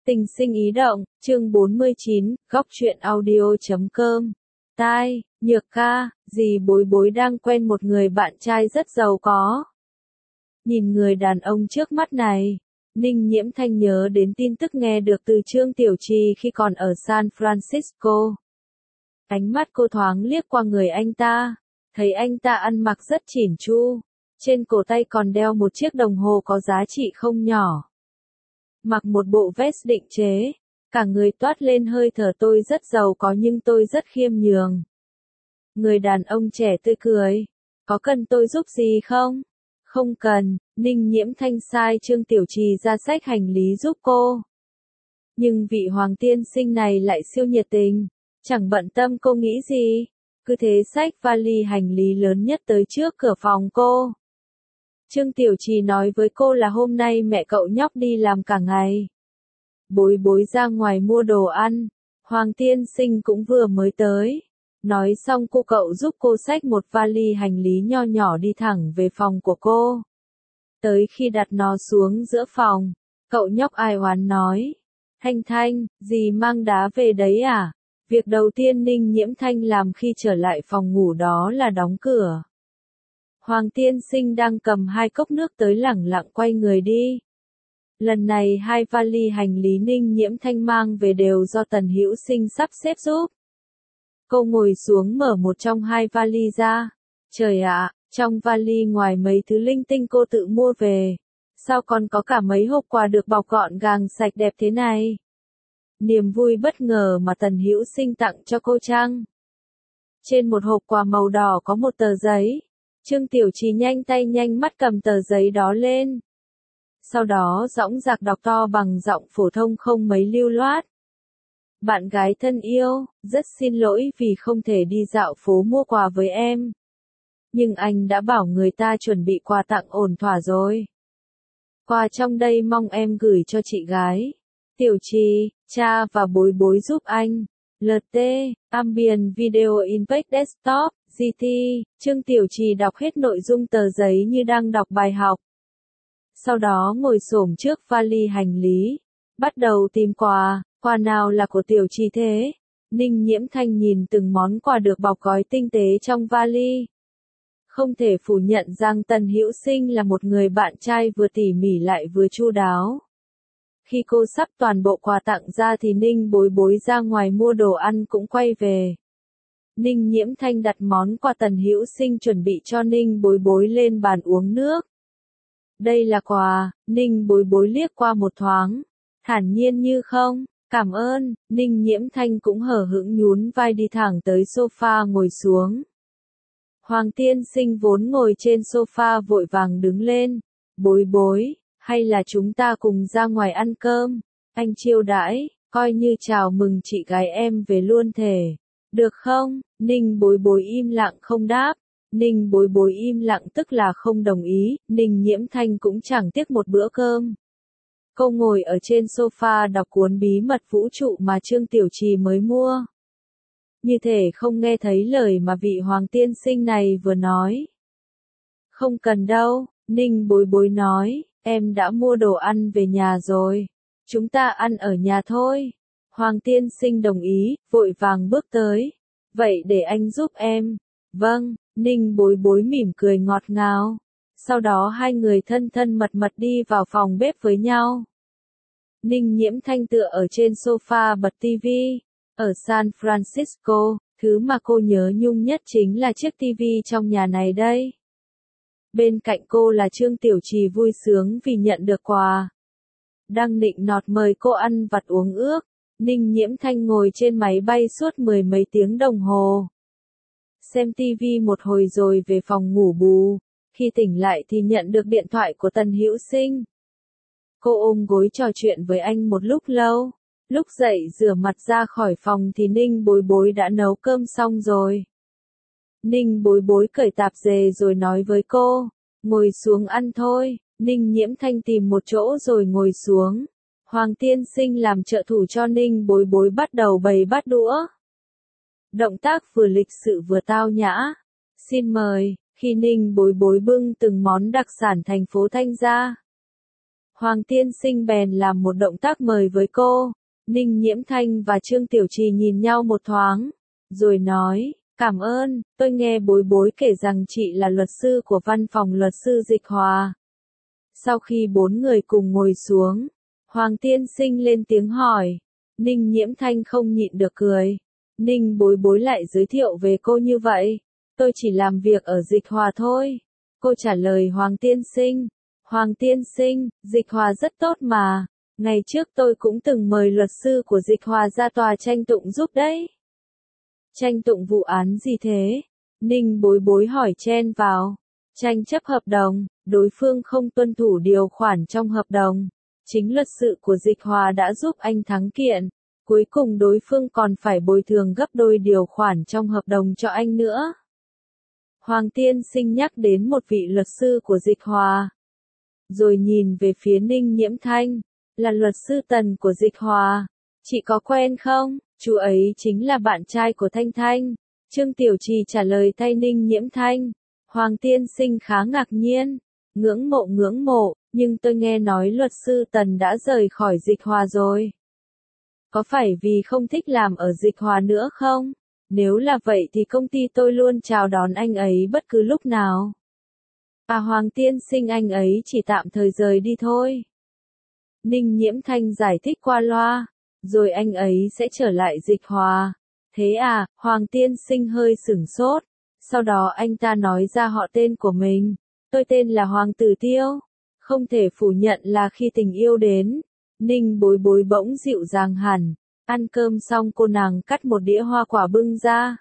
Tình sinh ý động, chương 49, góc truyện audio.com. Tai, Nhược ca, dì Bối Bối đang quen một người bạn trai rất giàu có. Nhìn người đàn ông trước mắt này, Ninh Nhiễm Thanh nhớ đến tin tức nghe được từ Trương Tiểu Trì khi còn ở San Francisco. Ánh mắt cô thoáng liếc qua người anh ta, thấy anh ta ăn mặc rất chỉn chu, trên cổ tay còn đeo một chiếc đồng hồ có giá trị không nhỏ. Mặc một bộ vest định chế, cả người toát lên hơi thở tôi rất giàu có nhưng tôi rất khiêm nhường. Người đàn ông trẻ tươi cười, có cần tôi giúp gì không? Không cần, Ninh Nhiễm Thanh sai Trương Tiểu Trì ra xách hành lý giúp cô. Nhưng vị hoàng tiên sinh này lại siêu nhiệt tình, chẳng bận tâm cô nghĩ gì, cứ thế xách vali hành lý lớn nhất tới trước cửa phòng cô. Trương Tiểu Trì nói với cô là hôm nay mẹ cậu nhóc đi làm cả ngày. Bối Bối ra ngoài mua đồ ăn, Hoàng tiên sinh cũng vừa mới tới. Nói xong cậu giúp cô xách một vali hành lý nho nhỏ đi thẳng về phòng của cô. Tới khi đặt nó xuống giữa phòng, cậu nhóc ai oán nói. Thanh, dì mang đá về đấy à? Việc đầu tiên Ninh Nhiễm Thanh làm khi trở lại phòng ngủ đó là đóng cửa. Hoàng tiên sinh đang cầm 2 cốc nước tới lẳng lặng quay người đi. Lần này 2 vali hành lý Ninh Nhiễm Thanh mang về đều do Tần Hữu Sinh sắp xếp giúp. Cô ngồi xuống mở một trong 2 vali ra. Trời ạ, trong vali ngoài mấy thứ linh tinh cô tự mua về, sao còn có cả mấy hộp quà được bọc gọn gàng sạch đẹp thế này? Niềm vui bất ngờ mà Tần Hữu Sinh tặng cho cô chăng? Trên một hộp quà màu đỏ có một tờ giấy. Trương Tiểu Trì nhanh tay nhanh mắt cầm tờ giấy đó lên. Sau đó dõng dạc đọc to bằng giọng phổ thông không mấy lưu loát. Bạn gái thân yêu, rất xin lỗi vì không thể đi dạo phố mua quà với em. Nhưng anh đã bảo người ta chuẩn bị quà tặng ổn thỏa rồi. Quà trong đây mong em gửi cho chị gái. Tiểu Trì, cha và Bối Bối giúp anh. LT, Ambient Video Impact Desktop, GT, Trương Tiểu Trì đọc hết nội dung tờ giấy như đang đọc bài học. Sau đó ngồi xổm trước vali hành lý, bắt đầu tìm quà nào là của Tiểu Trì thế? Ninh Nhiễm Thanh nhìn từng món quà được bọc gói tinh tế trong vali. Không thể phủ nhận rằng Tần Hữu Sinh là một người bạn trai vừa tỉ mỉ lại vừa chu đáo. Khi cô sắp toàn bộ quà tặng ra thì Ninh Bối Bối ra ngoài mua đồ ăn cũng quay về. Ninh Nhiễm Thanh đặt món quà Tần Hữu Sinh chuẩn bị cho Ninh Bối Bối lên bàn uống nước. Đây là quà, Ninh Bối Bối liếc qua một thoáng, thản nhiên như không, cảm ơn, Ninh Nhiễm Thanh cũng hở hững nhún vai đi thẳng tới sofa ngồi xuống. Hoàng tiên sinh vốn ngồi trên sofa vội vàng đứng lên, Bối Bối, hay là chúng ta cùng ra ngoài ăn cơm, anh chiêu đãi, coi như chào mừng chị gái em về luôn thể. Được không? Ninh Bối Bối im lặng không đáp. Ninh Bối Bối im lặng tức là không đồng ý, Ninh Nhiễm Thanh cũng chẳng tiếc một bữa cơm. Cô ngồi ở trên sofa đọc cuốn Bí mật vũ trụ mà Trương Tiểu Trì mới mua. Như thể không nghe thấy lời mà vị hoàng tiên sinh này vừa nói. Không cần đâu, Ninh Bối Bối nói, em đã mua đồ ăn về nhà rồi. Chúng ta ăn ở nhà thôi. Hoàng tiên sinh đồng ý, vội vàng bước tới. Vậy để anh giúp em. Vâng, Ninh Bối Bối mỉm cười ngọt ngào. Sau đó hai người thân thân mật mật đi vào phòng bếp với nhau. Ninh Nhiễm Thanh tựa ở trên sofa bật tivi. Ở San Francisco, thứ mà cô nhớ nhung nhất chính là chiếc tivi trong nhà này đây. Bên cạnh cô là Trương Tiểu Trì vui sướng vì nhận được quà. Đang nịnh nọt mời cô ăn vặt uống ước. Ninh Nhiễm Thanh ngồi trên máy bay suốt 10 mấy tiếng đồng hồ. Xem tivi một hồi rồi về phòng ngủ bù. Khi tỉnh lại thì nhận được điện thoại của Tần Hữu Sinh. Cô ôm gối trò chuyện với anh một lúc lâu. Lúc dậy rửa mặt ra khỏi phòng thì Ninh Bối Bối đã nấu cơm xong rồi. Ninh Bối Bối cởi tạp dề rồi nói với cô, ngồi xuống ăn thôi. Ninh Nhiễm Thanh tìm một chỗ rồi ngồi xuống. Hoàng tiên sinh làm trợ thủ cho Ninh Bối Bối bắt đầu bày bát đũa. Động tác vừa lịch sự vừa tao nhã. Xin mời, khi Ninh Bối Bối bưng từng món đặc sản thành phố Thanh ra. Hoàng tiên sinh bèn làm một động tác mời với cô. Ninh Nhiễm Thanh và Trương Tiểu Trì nhìn nhau một thoáng, rồi nói, cảm ơn, tôi nghe bối bối kể rằng chị là luật sư của văn phòng luật sư Dịch Hòa. Sau khi bốn người cùng ngồi xuống, Hoàng tiên sinh lên tiếng hỏi. Ninh Nhiễm Thanh không nhịn được cười. Ninh bối bối lại giới thiệu về cô như vậy. Tôi chỉ làm việc ở Dịch Hòa thôi. Cô trả lời Hoàng tiên sinh. Hoàng tiên sinh, Dịch Hòa rất tốt mà. Ngày trước tôi cũng từng mời luật sư của Dịch Hòa ra tòa tranh tụng giúp đấy. Tranh tụng vụ án gì thế? Ninh bối bối hỏi chen vào. Tranh chấp hợp đồng, đối phương không tuân thủ điều khoản trong hợp đồng. Chính luật sư của Dịch Hòa đã giúp anh thắng kiện. Cuối cùng đối phương còn phải bồi thường gấp đôi điều khoản trong hợp đồng cho anh nữa. Hoàng tiên sinh nhắc đến một vị luật sư của Dịch Hòa. Rồi nhìn về phía Ninh Nhiễm Thanh. Là luật sư Tần của Dịch Hòa. Chị có quen không? Chú ấy chính là bạn trai của Thanh Thanh. Trương Tiểu Trì trả lời thay Ninh Nhiễm Thanh. Hoàng tiên sinh khá ngạc nhiên. Ngưỡng mộ, nhưng tôi nghe nói luật sư Tần đã rời khỏi Dịch Hòa rồi. Có phải vì không thích làm ở Dịch Hòa nữa không? Nếu là vậy thì công ty tôi luôn chào đón anh ấy bất cứ lúc nào. Hoàng tiên sinh anh ấy chỉ tạm thời rời đi thôi. Ninh Nhiễm Thanh giải thích qua loa. Rồi anh ấy sẽ trở lại Dịch Hòa. Thế à, Hoàng tiên sinh hơi sửng sốt. Sau đó anh ta nói ra họ tên của mình. Tôi tên là Hoàng Tử Tiêu. Không thể phủ nhận là khi tình yêu đến. Ninh bối bối bỗng dịu dàng hẳn. Ăn cơm xong cô nàng cắt một đĩa hoa quả bưng ra.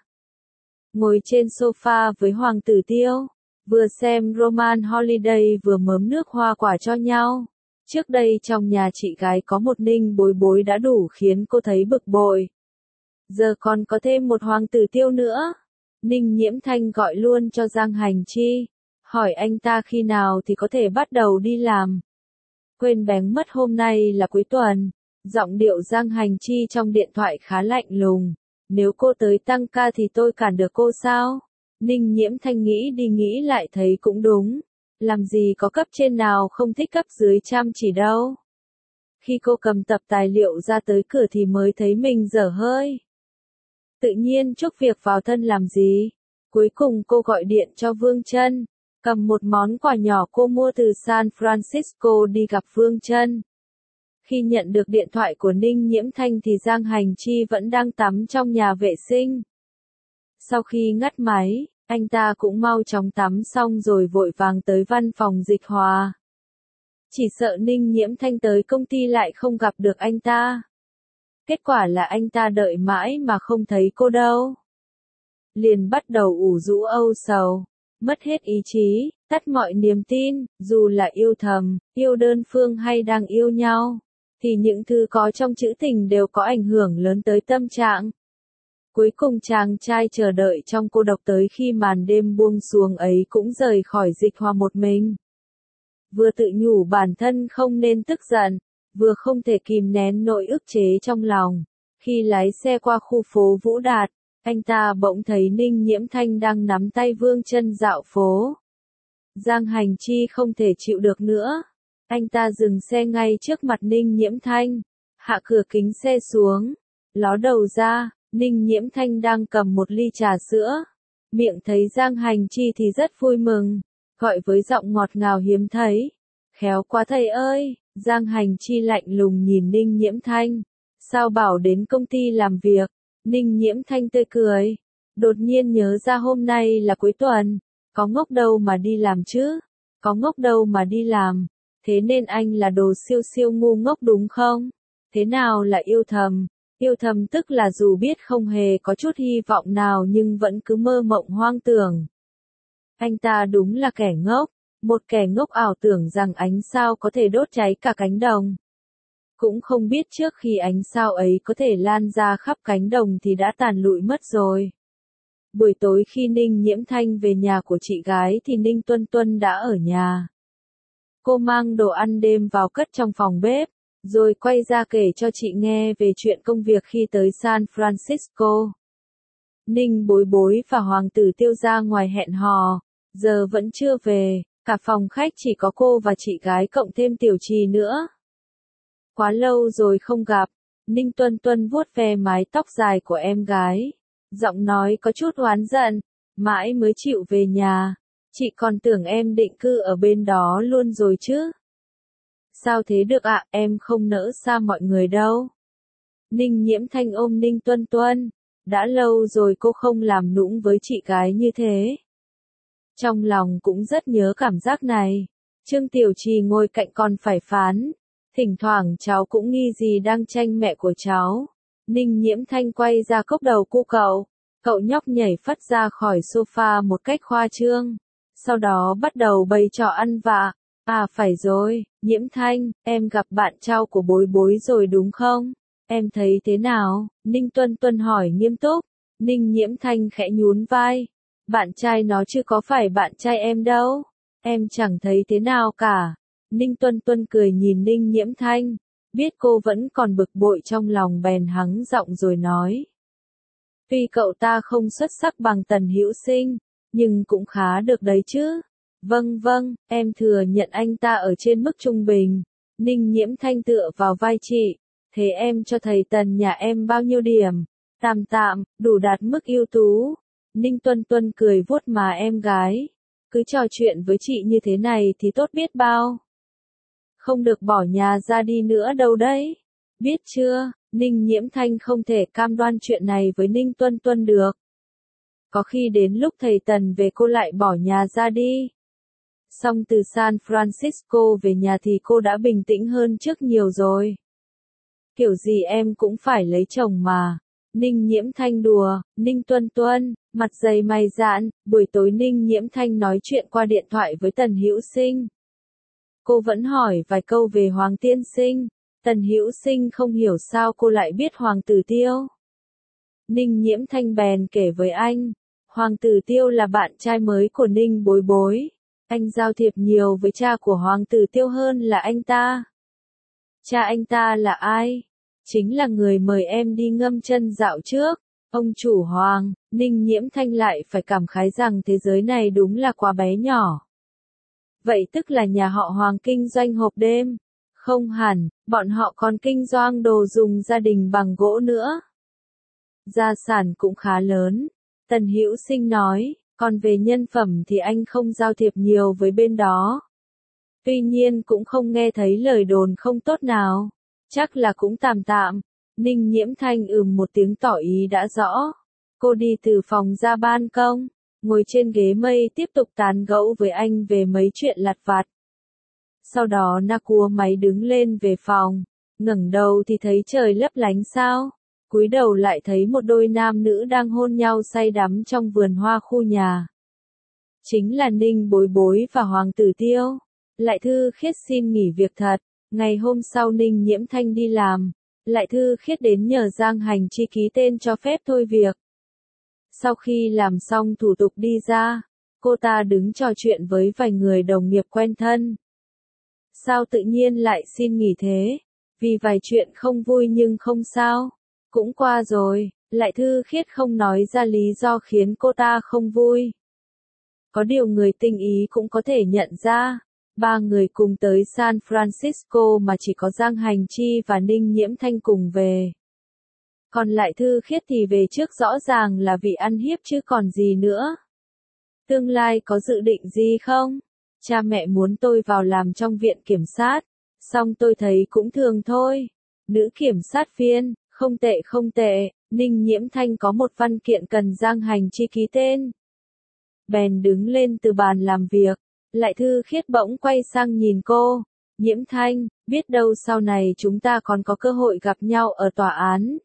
Ngồi trên sofa với Hoàng Tử Tiêu. Vừa xem Roman Holiday vừa mớm nước hoa quả cho nhau. Trước đây trong nhà chị gái có một Ninh bối bối đã đủ khiến cô thấy bực bội. Giờ còn có thêm một Hoàng Tử Tiêu nữa. Ninh Nhiễm Thanh gọi luôn cho Giang Hành Chi. Hỏi anh ta khi nào thì có thể bắt đầu đi làm. Quên bén mất hôm nay là cuối tuần. Giọng điệu Giang Hành Chi trong điện thoại khá lạnh lùng. Nếu cô tới tăng ca thì tôi cản được cô sao? Ninh Nhiễm Thanh nghĩ đi nghĩ lại thấy cũng đúng. Làm gì có cấp trên nào không thích cấp dưới chăm chỉ đâu. Khi cô cầm tập tài liệu ra tới cửa thì mới thấy mình dở hơi. Tự nhiên chuốc việc vào thân làm gì. Cuối cùng cô gọi điện cho Vương Trân. Cầm một món quà nhỏ cô mua từ San Francisco đi gặp Vương Trân. Khi nhận được điện thoại của Ninh Nhiễm Thanh thì Giang Hành Chi vẫn đang tắm trong nhà vệ sinh. Sau khi ngắt máy, anh ta cũng mau chóng tắm xong rồi vội vàng tới văn phòng Dịch Hòa. Chỉ sợ Ninh Nhiễm Thanh tới công ty lại không gặp được anh ta. Kết quả là anh ta đợi mãi mà không thấy cô đâu. Liền bắt đầu ủ rũ âu sầu, mất hết ý chí, tắt mọi niềm tin, dù là yêu thầm, yêu đơn phương hay đang yêu nhau, thì những thứ có trong trữ tình đều có ảnh hưởng lớn tới tâm trạng. Cuối cùng chàng trai chờ đợi trong cô độc tới khi màn đêm buông xuống ấy cũng rời khỏi Dịch Hòa một mình. Vừa tự nhủ bản thân không nên tức giận, vừa không thể kìm nén nỗi ức chế trong lòng. Khi lái xe qua khu phố Vũ Đạt, anh ta bỗng thấy Ninh Nhiễm Thanh đang nắm tay Vương Trân dạo phố. Giang Hành Chi không thể chịu được nữa. Anh ta dừng xe ngay trước mặt Ninh Nhiễm Thanh, hạ cửa kính xe xuống, ló đầu ra. Ninh Nhiễm Thanh đang cầm một ly trà sữa. Miệng thấy Giang Hành Chi thì rất vui mừng, gọi với giọng ngọt ngào hiếm thấy. Khéo quá thầy ơi. Giang Hành Chi lạnh lùng nhìn Ninh Nhiễm Thanh. Sao bảo đến công ty làm việc? Ninh Nhiễm Thanh tươi cười. Đột nhiên nhớ ra hôm nay là cuối tuần. Có ngốc đâu mà đi làm chứ? Có ngốc đâu mà đi làm? Thế nên anh là đồ siêu siêu ngu ngốc đúng không? Thế nào là yêu thầm? Yêu thầm tức là dù biết không hề có chút hy vọng nào nhưng vẫn cứ mơ mộng hoang tưởng. Anh ta đúng là kẻ ngốc, một kẻ ngốc ảo tưởng rằng ánh sao có thể đốt cháy cả cánh đồng. Cũng không biết trước khi ánh sao ấy có thể lan ra khắp cánh đồng thì đã tàn lụi mất rồi. Buổi tối khi Ninh Nhiễm Thanh về nhà của chị gái thì Ninh Tuân Tuân đã ở nhà. Cô mang đồ ăn đêm vào cất trong phòng bếp, rồi quay ra kể cho chị nghe về chuyện công việc khi tới San Francisco. Ninh bối bối và Hoàng Tử Tiêu ra ngoài hẹn hò, giờ vẫn chưa về. Cả phòng khách chỉ có cô và chị gái cộng thêm Tiểu Trì nữa. Quá lâu rồi không gặp, Ninh Tuân Tuân vuốt ve mái tóc dài của em gái. Giọng nói có chút oán giận, mãi mới chịu về nhà. Chị còn tưởng em định cư ở bên đó luôn rồi chứ. Sao thế được ạ, em không nỡ xa mọi người đâu. Ninh Nhiễm Thanh ôm Ninh Tuân Tuân. Đã lâu rồi cô không làm nũng với chị gái như thế. Trong lòng cũng rất nhớ cảm giác này. Trương Tiểu Trì ngồi cạnh còn phải phán. Thỉnh thoảng cháu cũng nghi gì đang tranh mẹ của cháu. Ninh Nhiễm Thanh quay ra cốc đầu cu cậu. Cậu nhóc nhảy phắt ra khỏi sofa một cách khoa trương. Sau đó bắt đầu bày trò ăn vạ. À phải rồi, Nhiễm Thanh, em gặp bạn trai của Bối Bối rồi đúng không? Em thấy thế nào? Ninh Tuân Tuân hỏi nghiêm túc. Ninh Nhiễm Thanh khẽ nhún vai. Bạn trai nó chứ có phải bạn trai em đâu. Em chẳng thấy thế nào cả. Ninh Tuân Tuân cười nhìn Ninh Nhiễm Thanh. Biết cô vẫn còn bực bội trong lòng bèn hắng giọng rồi nói. Tuy cậu ta không xuất sắc bằng Tần Hữu Sinh, nhưng cũng khá được đấy chứ. Vâng vâng, em thừa nhận anh ta ở trên mức trung bình. Ninh Nhiễm Thanh tựa vào vai chị. Thế em cho thầy Tần nhà em bao nhiêu điểm? Tạm tạm, đủ đạt mức ưu tú. Ninh Tuân Tuân cười vuốt má em gái. Cứ trò chuyện với chị như thế này thì tốt biết bao. Không được bỏ nhà ra đi nữa đâu đấy. Biết chưa, Ninh Nhiễm Thanh không thể cam đoan chuyện này với Ninh Tuân Tuân được. Có khi đến lúc thầy Tần về cô lại bỏ nhà ra đi. Xong từ San Francisco về nhà thì cô đã bình tĩnh hơn trước nhiều rồi. Kiểu gì em cũng phải lấy chồng mà. Ninh Nhiễm Thanh đùa, Ninh Tuân Tuân, mặt dày mày dạn, buổi tối Ninh Nhiễm Thanh nói chuyện qua điện thoại với Tần Hữu Sinh. Cô vẫn hỏi vài câu về Hoàng Tiên Sinh. Tần Hữu Sinh không hiểu sao cô lại biết Hoàng Tử Tiêu. Ninh Nhiễm Thanh bèn kể với anh. Hoàng Tử Tiêu là bạn trai mới của Ninh Bối Bối. Anh giao thiệp nhiều với cha của Hoàng Tử Tiêu hơn là anh ta. Cha anh ta là ai? Chính là người mời em đi ngâm chân dạo trước. Ông chủ Hoàng. Ninh Nhiễm Thanh lại phải cảm khái rằng thế giới này đúng là quá bé nhỏ. Vậy tức là nhà họ Hoàng kinh doanh hộp đêm. Không hẳn, bọn họ còn kinh doanh đồ dùng gia đình bằng gỗ nữa. Gia sản cũng khá lớn. Tần Hữu Sinh nói, còn về nhân phẩm thì anh không giao thiệp nhiều với bên đó. Tuy nhiên cũng không nghe thấy lời đồn không tốt nào. Chắc là cũng tạm tạm. Ninh Nhiễm Thanh một tiếng tỏ ý đã rõ. Cô đi từ phòng ra ban công, ngồi trên ghế mây tiếp tục tán gẫu với anh về mấy chuyện lặt vặt. Sau đó cua máy đứng lên về phòng, ngẩng đầu thì thấy trời lấp lánh sao. Cúi đầu lại thấy một đôi nam nữ đang hôn nhau say đắm trong vườn hoa khu nhà. Chính là Ninh Bối Bối và Hoàng Tử Tiêu. Lại Thư Khiết xin nghỉ việc thật. Ngày hôm sau Ninh Nhiễm Thanh đi làm. Lại Thư Khiết đến nhờ Giang Hành Chi ký tên cho phép thôi việc. Sau khi làm xong thủ tục đi ra, cô ta đứng trò chuyện với vài người đồng nghiệp quen thân. Sao tự nhiên lại xin nghỉ thế? Vì vài chuyện không vui nhưng không sao. Cũng qua rồi, Lại Thư Khiết không nói ra lý do khiến cô ta không vui. Có điều người tinh ý cũng có thể nhận ra. Ba người cùng tới San Francisco mà chỉ có Giang Hành Chi và Ninh Nhiễm Thanh cùng về. Còn Lại Thư Khiết thì về trước rõ ràng là vì ăn hiếp chứ còn gì nữa. Tương lai có dự định gì không? Cha mẹ muốn tôi vào làm trong viện kiểm sát. Xong tôi thấy cũng thường thôi. Nữ kiểm sát viên, không tệ không tệ. Ninh Nhiễm Thanh có một văn kiện cần Giang Hành Chi ký tên. Bèn đứng lên từ bàn làm việc. Lại Thư Khiết bỗng quay sang nhìn cô. Nhiễm Thanh, biết đâu sau này chúng ta còn có cơ hội gặp nhau ở tòa án.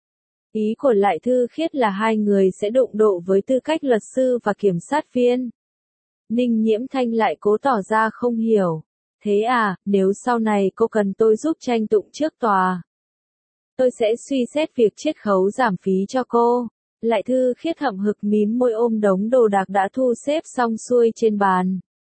Ý của Lại Thư Khiết là hai người sẽ đụng độ với tư cách luật sư và kiểm sát viên. Ninh Nhiễm Thanh lại cố tỏ ra không hiểu. Thế à, nếu sau này cô cần tôi giúp tranh tụng trước tòa, tôi sẽ suy xét việc chiết khấu giảm phí cho cô. Lại Thư Khiết hậm hực mím môi ôm đống đồ đạc đã thu xếp xong xuôi trên bàn.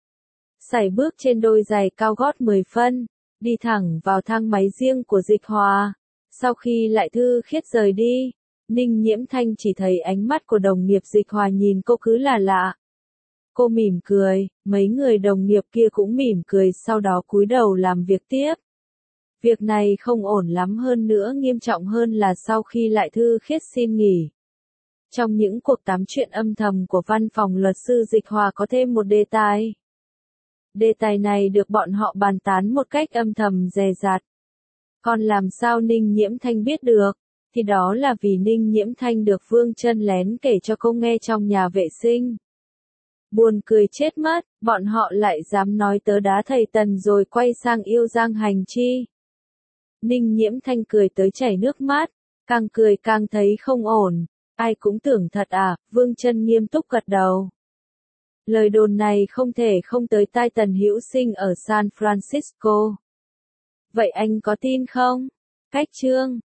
Sải bước trên đôi giày cao gót 10 phân, đi thẳng vào thang máy riêng của Dịch Hòa. Sau khi Lại Thư Khiết rời đi, Ninh Nhiễm Thanh chỉ thấy ánh mắt của đồng nghiệp Dịch Hòa nhìn cô cứ là lạ. Cô mỉm cười, mấy người đồng nghiệp kia cũng mỉm cười sau đó cúi đầu làm việc tiếp. Việc này không ổn lắm, hơn nữa nghiêm trọng hơn là sau khi Lại Thư Khiết xin nghỉ. Trong những cuộc tám chuyện âm thầm của văn phòng luật sư Dịch Hòa có thêm một đề tài. Đề tài này được bọn họ bàn tán một cách âm thầm dè dặt. Còn làm sao Ninh Nhiễm Thanh biết được? Thì đó là vì Ninh Nhiễm Thanh được Vương Chân lén kể cho cô nghe trong nhà vệ sinh. Buồn cười chết mất, bọn họ lại dám nói tớ đá thầy Tần rồi quay sang yêu Giang Hành Chi. Ninh Nhiễm Thanh cười tới chảy nước mắt, càng cười càng thấy không ổn. Ai cũng tưởng thật à, Vương Chân nghiêm túc gật đầu. Lời đồn này không thể không tới tai Tần Hữu Sinh ở San Francisco. Vậy anh có tin không? Cách chương